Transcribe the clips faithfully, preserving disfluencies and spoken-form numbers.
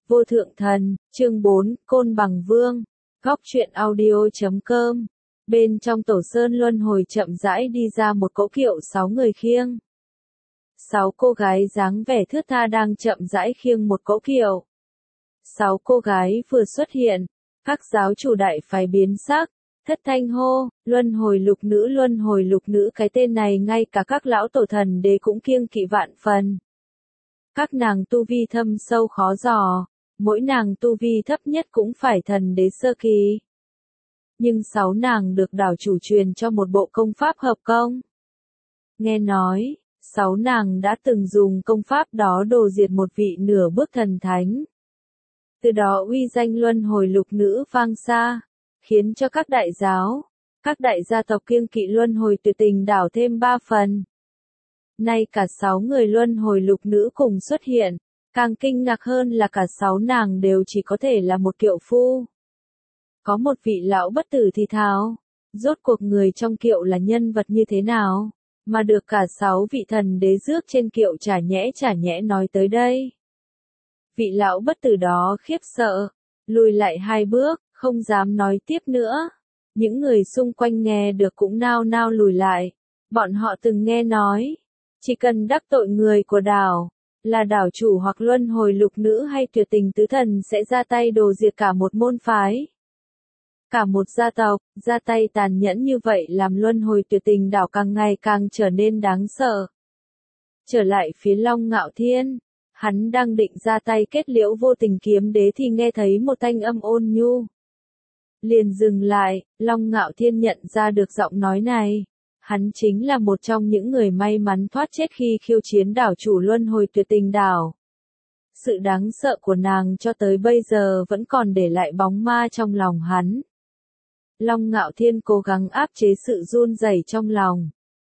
Vô thượng thần, chương bốn, Côn Bằng Vương, góc truyện audio chấm com. Bên trong tổ sơn luân hồi chậm rãi đi ra một cỗ kiệu sáu người khiêng. Sáu cô gái dáng vẻ thướt tha đang chậm rãi khiêng một cỗ kiệu. Sáu cô gái vừa xuất hiện, các giáo chủ đại phái biến sắc, thất thanh hô, luân hồi lục nữ luân hồi lục nữ, cái tên này ngay cả các lão tổ thần đế cũng kiêng kỵ vạn phần. Các nàng tu vi thâm sâu khó dò, mỗi nàng tu vi thấp nhất cũng phải thần đế sơ kỳ. Nhưng sáu nàng được đảo chủ truyền cho một bộ công pháp hợp công. Nghe nói, sáu nàng đã từng dùng công pháp đó đồ diệt một vị nửa bước thần thánh. Từ đó uy danh luân hồi lục nữ vang xa, khiến cho các đại giáo, các đại gia tộc kiêng kỵ luân hồi tuyệt tình đảo thêm ba phần. Nay cả sáu người luân hồi lục nữ cùng xuất hiện, càng kinh ngạc hơn là cả sáu nàng đều chỉ có thể là một kiệu phu. Có một vị lão bất tử thì thào, rốt cuộc người trong kiệu là nhân vật như thế nào, mà được cả sáu vị thần đế rước trên kiệu chả nhẽ chả nhẽ nói tới đây. Vị lão bất tử đó khiếp sợ, lùi lại hai bước, không dám nói tiếp nữa. Những người xung quanh nghe được cũng nao nao lùi lại, bọn họ từng nghe nói, chỉ cần đắc tội người của đảo, là đảo chủ hoặc luân hồi lục nữ hay tuyệt tình tứ thần sẽ ra tay đồ diệt cả một môn phái. Cả một gia tộc, ra tay tàn nhẫn như vậy làm luân hồi tuyệt tình đảo càng ngày càng trở nên đáng sợ. Trở lại phía Long Ngạo Thiên, hắn đang định ra tay kết liễu vô tình kiếm đế thì nghe thấy một thanh âm ôn nhu. Liền dừng lại, Long Ngạo Thiên nhận ra được giọng nói này. Hắn chính là một trong những người may mắn thoát chết khi khiêu chiến đảo chủ luân hồi tuyệt tình đảo. Sự đáng sợ của nàng cho tới bây giờ vẫn còn để lại bóng ma trong lòng hắn. Long Ngạo Thiên cố gắng áp chế sự run rẩy trong lòng.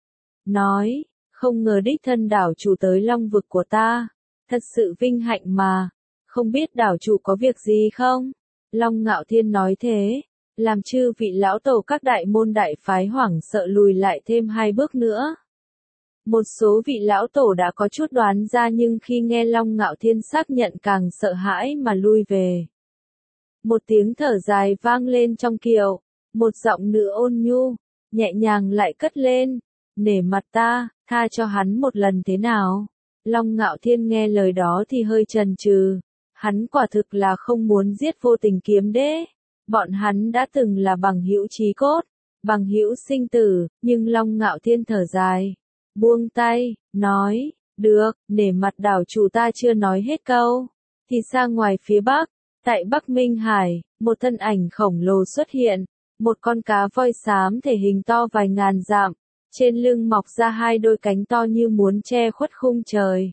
Nói, không ngờ đích thân đảo chủ tới long vực của ta. Thật sự vinh hạnh mà. Không biết đảo chủ có việc gì không? Long Ngạo Thiên nói thế, làm chư vị lão tổ các đại môn đại phái hoảng sợ lùi lại thêm hai bước nữa. Một số vị lão tổ đã có chút đoán ra nhưng khi nghe Long Ngạo Thiên xác nhận càng sợ hãi mà lui về. Một tiếng thở dài vang lên trong kiệu, một giọng nữ ôn nhu, nhẹ nhàng lại cất lên, nể mặt ta, tha cho hắn một lần thế nào? Long Ngạo Thiên nghe lời đó thì hơi chần chừ, hắn quả thực là không muốn giết vô tình kiếm đế. Bọn hắn đã từng là bằng hữu chí cốt, bằng hữu sinh tử, nhưng Long Ngạo Thiên thở dài, buông tay, nói, được, nể mặt đảo chủ ta chưa nói hết câu. Thì xa ngoài phía bắc, tại Bắc Minh Hải, một thân ảnh khổng lồ xuất hiện, một con cá voi xám thể hình to vài ngàn dặm, trên lưng mọc ra hai đôi cánh to như muốn che khuất khung trời.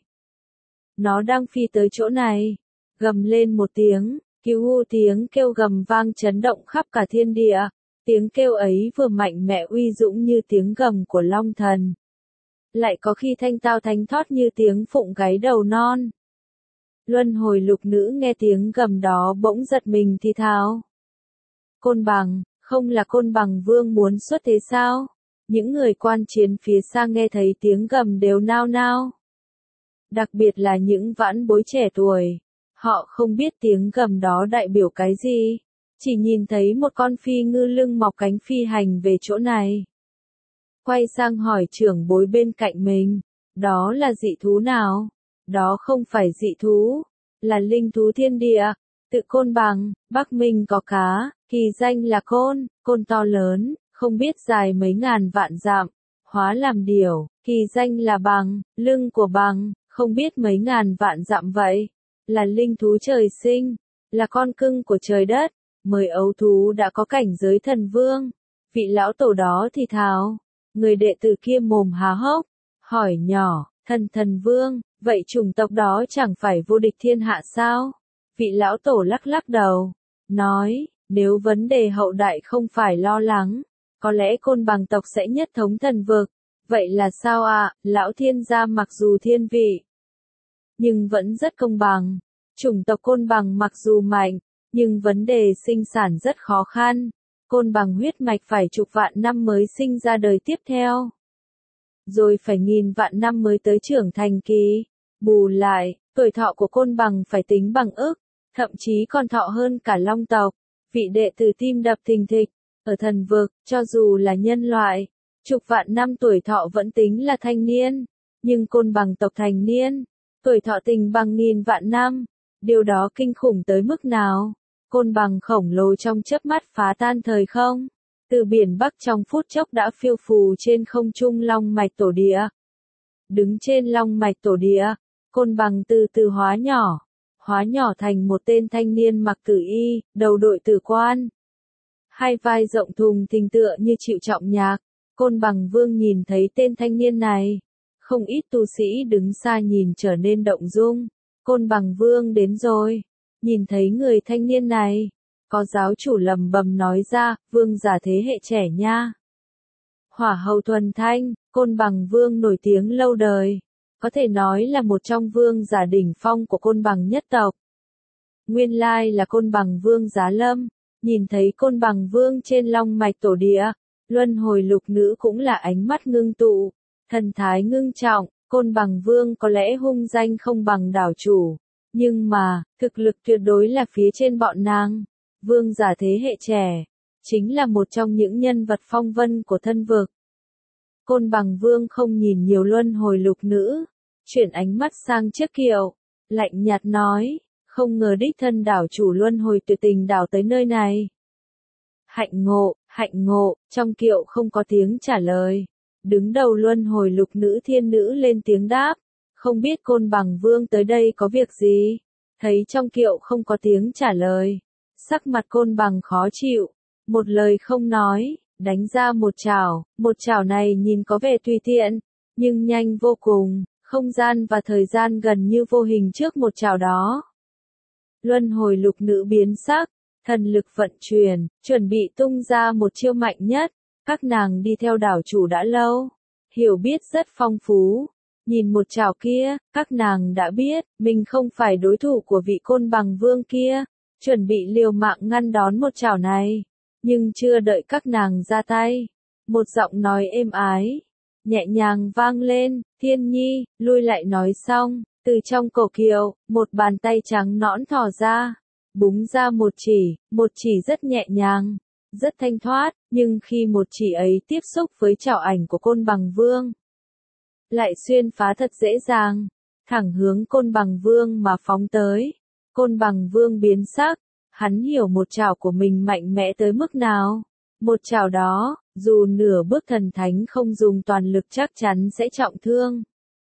Nó đang phi tới chỗ này, gầm lên một tiếng. Cứu hu tiếng kêu gầm vang chấn động khắp cả thiên địa, tiếng kêu ấy vừa mạnh mẽ uy dũng như tiếng gầm của Long Thần. Lại có khi thanh tao thánh thót như tiếng phụng gáy đầu non. Luân hồi lục nữ nghe tiếng gầm đó bỗng giật mình thì thào. Côn Bằng, không là Côn Bằng Vương muốn xuất thế sao? Những người quan chiến phía xa nghe thấy tiếng gầm đều nao nao. Đặc biệt là những vãn bối trẻ tuổi. Họ không biết tiếng gầm đó đại biểu cái gì, chỉ nhìn thấy một con phi ngư lưng mọc cánh phi hành về chỗ này. Quay sang hỏi trưởng bối bên cạnh mình, đó là dị thú nào? Đó không phải dị thú, là linh thú thiên địa, tự Côn Bằng, Bắc Minh có cá, kỳ danh là Côn, Côn to lớn, không biết dài mấy ngàn vạn dặm, hóa làm điểu, kỳ danh là Bằng, lưng của Bằng, không biết mấy ngàn vạn dặm vậy. Là linh thú trời sinh, là con cưng của trời đất, mười ấu thú đã có cảnh giới thần vương. Vị lão tổ đó thì thào, người đệ tử kia mồm há hốc, hỏi nhỏ, thần thần vương, vậy chủng tộc đó chẳng phải vô địch thiên hạ sao? Vị lão tổ lắc lắc đầu, nói, nếu vấn đề hậu đại không phải lo lắng, có lẽ Côn Bằng tộc sẽ nhất thống thần vực. Vậy là sao ạ? À? Lão thiên gia mặc dù thiên vị, nhưng vẫn rất công bằng. Chủng tộc Côn Bằng mặc dù mạnh, nhưng vấn đề sinh sản rất khó khăn. Côn Bằng huyết mạch phải chục vạn năm mới sinh ra đời tiếp theo. Rồi phải nghìn vạn năm mới tới trưởng thành kỳ. Bù lại, tuổi thọ của Côn Bằng phải tính bằng ức. thậm chí còn thọ hơn cả long tộc. Vị đệ tử tim đập thình thịch, ở thần vực, cho dù là nhân loại, chục vạn năm tuổi thọ vẫn tính là thanh niên, nhưng côn bằng tộc thành niên, tuổi thọ tình bằng nghìn vạn năm, điều đó kinh khủng tới mức nào? Côn bằng khổng lồ trong chớp mắt phá tan thời không, từ biển Bắc trong phút chốc đã phiêu phù trên không trung long mạch tổ địa. Đứng trên long mạch tổ địa, côn bằng từ từ hóa nhỏ, hóa nhỏ thành một tên thanh niên mặc tử y, đầu đội tử quan. Hai vai rộng thùng thình tựa như chịu trọng nhạc, côn bằng vương nhìn thấy tên thanh niên này. Không ít tu sĩ đứng xa nhìn trở nên động dung, côn bằng vương đến rồi, nhìn thấy người thanh niên này. Có giáo chủ lầm bầm nói ra, vương giả thế hệ trẻ nha. Hỏa hầu thuần thanh, côn bằng vương nổi tiếng lâu đời, có thể nói là một trong vương giả đỉnh phong của côn bằng nhất tộc. Nguyên lai là côn bằng vương Giá Lâm, nhìn thấy côn bằng vương trên long mạch tổ địa, luân hồi lục nữ cũng là ánh mắt ngưng tụ, thần thái ngưng trọng, côn bằng vương có lẽ hung danh không bằng đảo chủ, nhưng mà, thực lực tuyệt đối là phía trên bọn nàng. Vương giả thế hệ trẻ, chính là một trong những nhân vật phong vân của thân vực. Côn bằng vương không nhìn nhiều luân hồi lục nữ, chuyển ánh mắt sang chiếc kiệu, lạnh nhạt nói, không ngờ đích thân đảo chủ luân hồi tuyệt tình đảo tới nơi này. Hạnh ngộ, hạnh ngộ, trong kiệu không có tiếng trả lời. Đứng đầu luân hồi lục nữ thiên nữ lên tiếng đáp, không biết côn bằng vương tới đây có việc gì, thấy trong kiệu không có tiếng trả lời. Sắc mặt côn bằng khó chịu, một lời không nói, đánh ra một chảo, một chảo này nhìn có vẻ tùy tiện, nhưng nhanh vô cùng, không gian và thời gian gần như vô hình trước một chảo đó. Luân hồi lục nữ biến sắc, thần lực vận chuyển, chuẩn bị tung ra một chiêu mạnh nhất, các nàng đi theo đảo chủ đã lâu, hiểu biết rất phong phú. Nhìn một chảo kia, các nàng đã biết, mình không phải đối thủ của vị côn bằng vương kia. Chuẩn bị liều mạng ngăn đón một chảo này, nhưng chưa đợi các nàng ra tay, một giọng nói êm ái, nhẹ nhàng vang lên, Thiên Nhi, lui lại. Nói xong, từ trong cổ kiệu, một bàn tay trắng nõn thò ra, búng ra một chỉ, một chỉ rất nhẹ nhàng, rất thanh thoát, nhưng khi một chỉ ấy tiếp xúc với chảo ảnh của côn bằng vương, lại xuyên phá thật dễ dàng, thẳng hướng côn bằng vương mà phóng tới. Côn bằng vương biến sắc, hắn hiểu một chảo của mình mạnh mẽ tới mức nào. Một chảo đó, dù nửa bước thần thánh không dùng toàn lực chắc chắn sẽ trọng thương.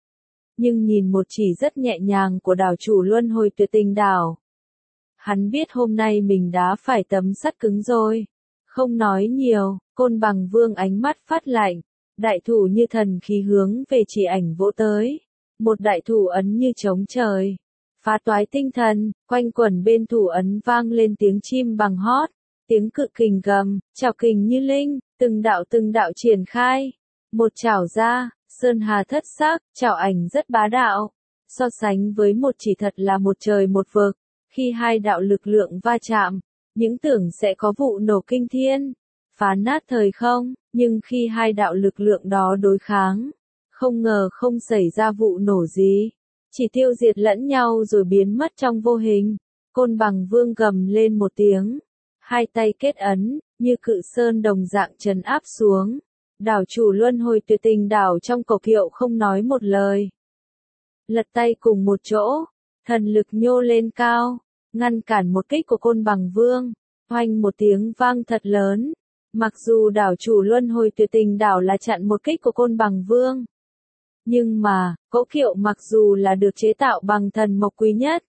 Nhưng nhìn một chỉ rất nhẹ nhàng của đảo chủ luân hồi tuyệt tình đảo, hắn biết hôm nay mình đã phải tấm sắt cứng rồi. Không nói nhiều, côn bằng vương ánh mắt phát lạnh, đại thủ như thần khí hướng về chỉ ảnh vỗ tới. Một đại thủ ấn như trống trời, phá toái tinh thần, quanh quẩn bên thủ ấn vang lên tiếng chim bằng hót, tiếng cự kình gầm, chảo kình như linh, từng đạo từng đạo triển khai. Một chảo ra, sơn hà thất sắc, chảo ảnh rất bá đạo. So sánh với một chỉ thật là một trời một vực, khi hai đạo lực lượng va chạm, những tưởng sẽ có vụ nổ kinh thiên, phá nát thời không, nhưng khi hai đạo lực lượng đó đối kháng, không ngờ không xảy ra vụ nổ gì. Chỉ tiêu diệt lẫn nhau rồi biến mất trong vô hình. Côn bằng vương gầm lên một tiếng, hai tay kết ấn, như cự sơn đồng dạng trấn áp xuống. Đảo chủ luân hồi tuyệt tình đảo trong cổ kiệu không nói một lời. Lật tay cùng một chỗ, thần lực nhô lên cao, ngăn cản một kích của côn bằng vương. Oanh một tiếng vang thật lớn. Mặc dù đảo chủ luân hồi tuyệt tình đảo là chặn một kích của côn bằng vương, nhưng mà, cỗ kiệu mặc dù là được chế tạo bằng thần mộc quý nhất,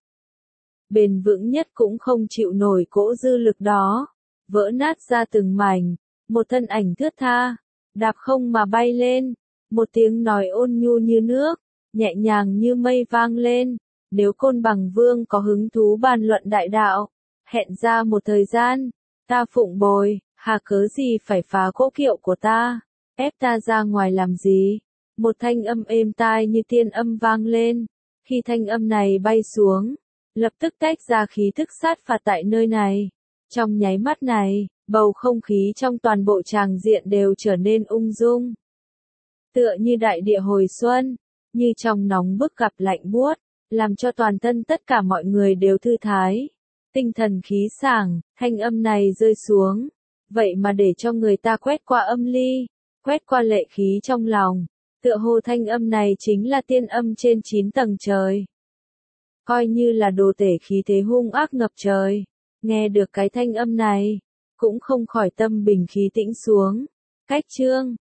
bền vững nhất cũng không chịu nổi cỗ dư lực đó, vỡ nát ra từng mảnh, một thân ảnh thướt tha, đạp không mà bay lên, một tiếng nói ôn nhu như nước, nhẹ nhàng như mây vang lên. Nếu côn bằng vương có hứng thú bàn luận đại đạo, hẹn ra một thời gian, ta phụng bồi, hà cớ gì phải phá cỗ kiệu của ta, ép ta ra ngoài làm gì? Một thanh âm êm tai như tiên âm vang lên, khi thanh âm này bay xuống, lập tức tách ra khí thức sát phạt tại nơi này. Trong nháy mắt này, bầu không khí trong toàn bộ tràng diện đều trở nên ung dung. Tựa như đại địa hồi xuân, như trong nóng bức gặp lạnh buốt, làm cho toàn thân tất cả mọi người đều thư thái. Tinh thần khí sảng, thanh âm này rơi xuống. Vậy mà để cho người ta quét qua âm ly, quét qua lệ khí trong lòng. Tựa hồ thanh âm này chính là tiên âm trên chín tầng trời. Coi như là đồ tể khí thế hung ác ngập trời. Nghe được cái thanh âm này, cũng không khỏi tâm bình khí tĩnh xuống. Cách chương